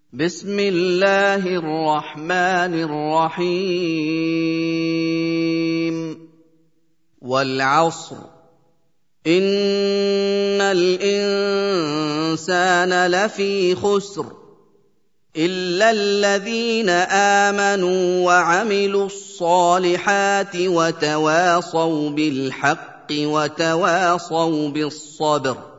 بسم الله الرحمن الرحيم والعصر إن الإنسان لفي خسر إلا الذين آمنوا وعملوا الصالحات وتواصوا بالحق وتواصوا بالصبر